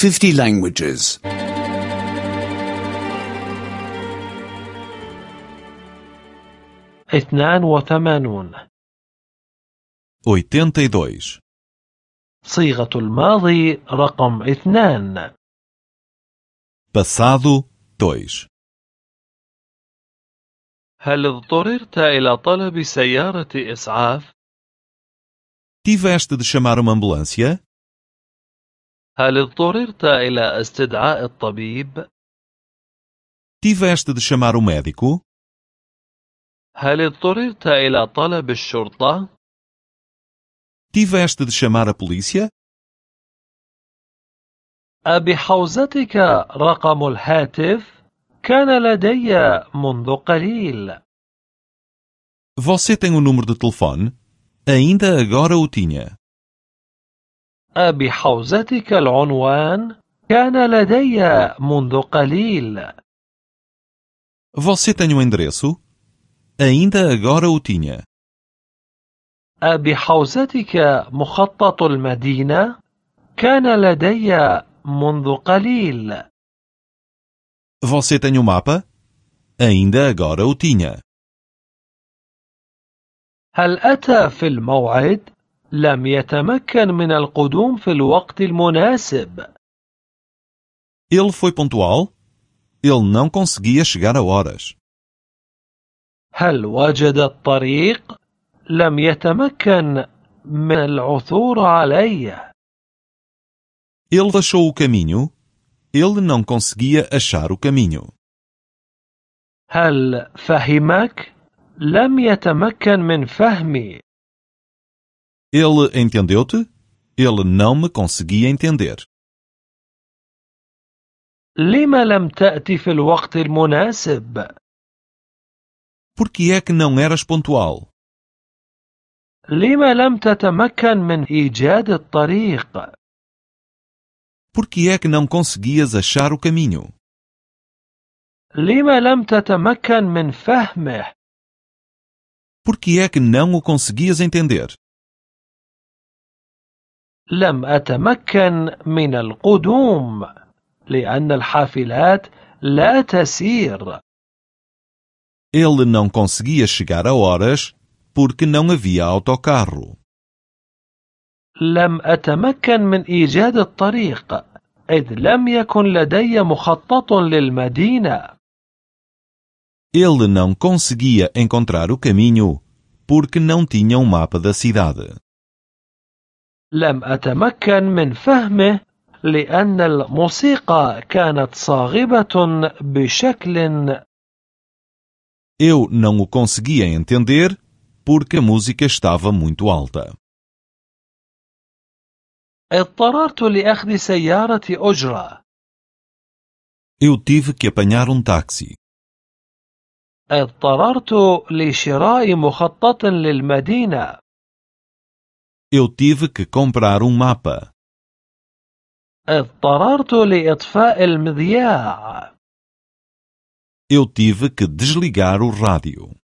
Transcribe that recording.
50 languages. 82. 82. صيغة الماضي رقم 2. Passado 2. هل اضطررت إلى طلب سيارة إسعاف؟ Tiveste de chamar uma ambulância? هل اضطررت إلى استدعاء الطبيب؟ Tiveste de chamar o médico? هل اضطررت إلى طلب الشرطة؟ Tiveste de chamar a polícia? أبحوزتك رقم الهاتف؟ كان لدي منذ قليل. Você tem o número de telefone? Ainda agora o tinha. أبحوزتك العنوان؟ كان لدي منذ قليل. Você tem o endereço? Ainda agora o tinha. أبحوزتك مخطط المدينة؟ كان لدي منذ قليل. Você tem o mapa? Ainda agora o tinha. هل أتى في الموعد؟ لم يتمكن من القدوم في الوقت المناسب. Ele foi pontual? Ele não conseguia chegar a horas. هل وجد الطريق؟ لم يتمكن من العثور عليه. Ele achou o caminho? Ele não conseguia achar o caminho. هل فهمك؟ لم يتمكن من فهمي. Ele entendeu-te? Ele não me conseguia entender. لم لم تأتي في الوقت المناسب؟ Por que é que não eras pontual? لم لم تتمكن من إيجاد الطريق؟ Por que é que não conseguias achar o caminho? لم لم تتمكن من فهمه؟ Por que é que não o conseguias entender? لم أتمكن من القدوم لأن الحافلات لا تسير. Ele não conseguia chegar a horas porque não havia autocarro. لم أتمكن من إيجاد الطريق إذ لم يكن لدي مخطط للمدينة. Ele não conseguia encontrar o caminho porque não tinha um mapa da cidade. لم أتمكن من فهمه لأن الموسيقى كانت صاخبة بشكل. Eu não o conseguia entender porque a música estava muito alta. اضطررت لأخذ سيارة أجرة. Eu tive que apanhar um táxi. اضطررت لشراء مخطط للمدينة. Eu tive que comprar um mapa. اضطررت لإطفاء المذياع. Eu tive que desligar o rádio.